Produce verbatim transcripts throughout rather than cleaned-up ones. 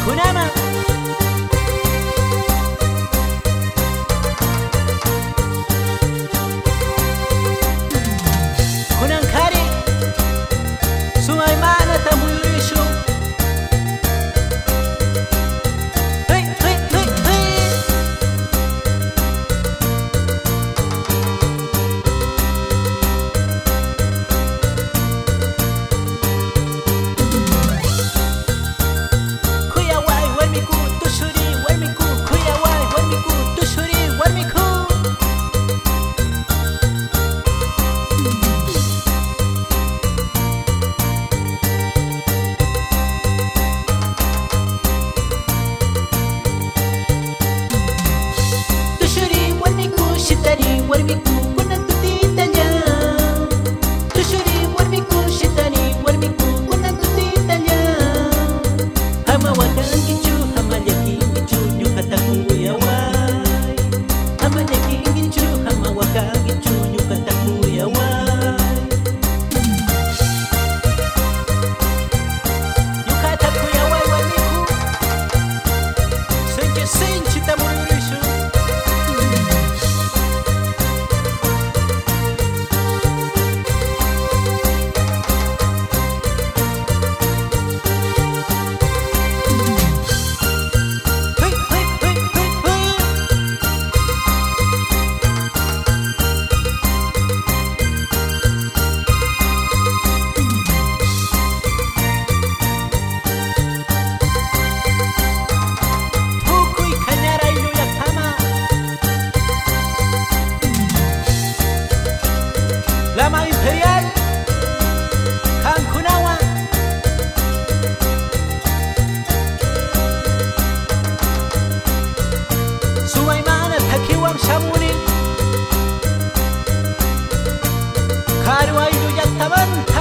Kunama. Kunankari Sumaymana tamuyurishu. Hey, hey, hey, hey. Kuyawai warmiku tushuri warmiku kuyawai warmiku tushuri warmiku. Tushuri warmiku shitari warmiku kunantutitalla. Tushuri warmiku shitari warmiku kunantutitalla. Hama wakangichu hama yakingichu nyukata kuyawai. Hama yakingichu hama wakangichu nyukata kuyawai. Nyukata kuyawai warmiku. Senche senche tamuririshu. Hey, hey, hey, hey, hey. Tukuy kañaray llullaktama. Lama Imperial Kankunawa. Sumaymana takiwan shamunin. Karuay llullattamanta.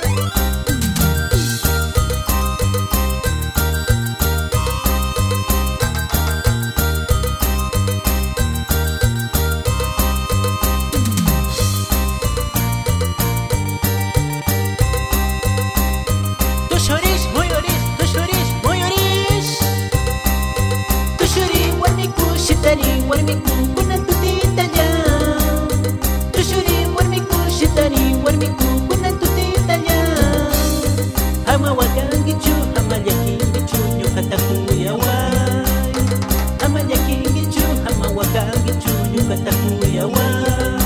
Tushurish muyurish tushurish muyurish. Tushuri warmiku shitari warmiku kunantutitalla. Tushuri warmiku shitari warmiku kunantutitalla. Hama wakangichu hama yakingichu nyukata kuyawai. Hama yakingichu hama wakangichu nyukata kuyawai.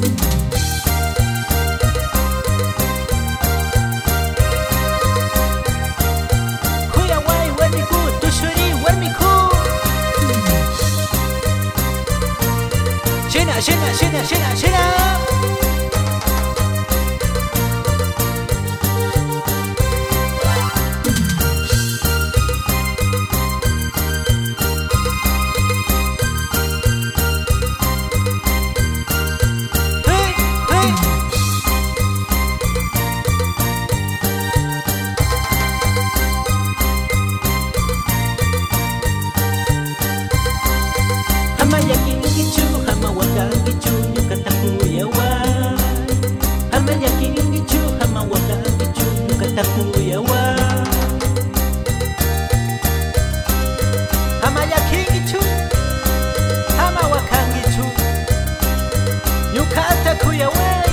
Kuyawai warmiku tushuri warmiku. Shina shina shina shina shina. Hey, hey. Hama yakingichu hama wakangichu nyukata kuyawai. Hama yakingichu hama wakangichu nyukata kuyawai. Hama yakingichu hama wakangichu nyukata kuyawai.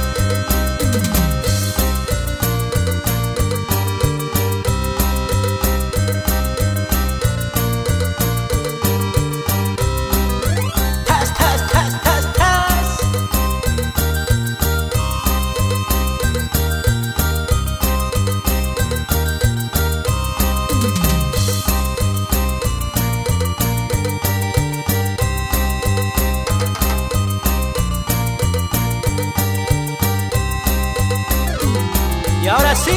Tas tas tas tas tas. Y ahora sí,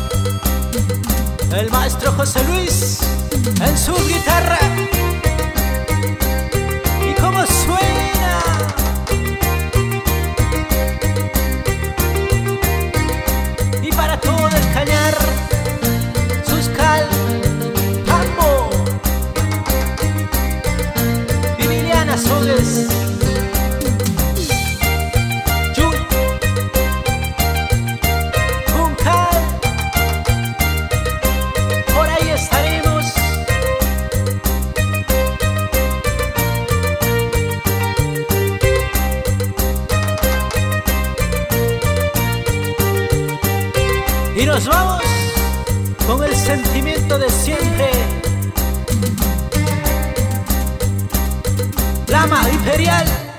el maestro José Luis en su guitarra. ¿Y cómo suena? Y para todo el cañar, Suscal, Tambo, Viviana Soles, Yui, Juncal. Por ahí estaremos sentimiento de siempre. Lama Imperial.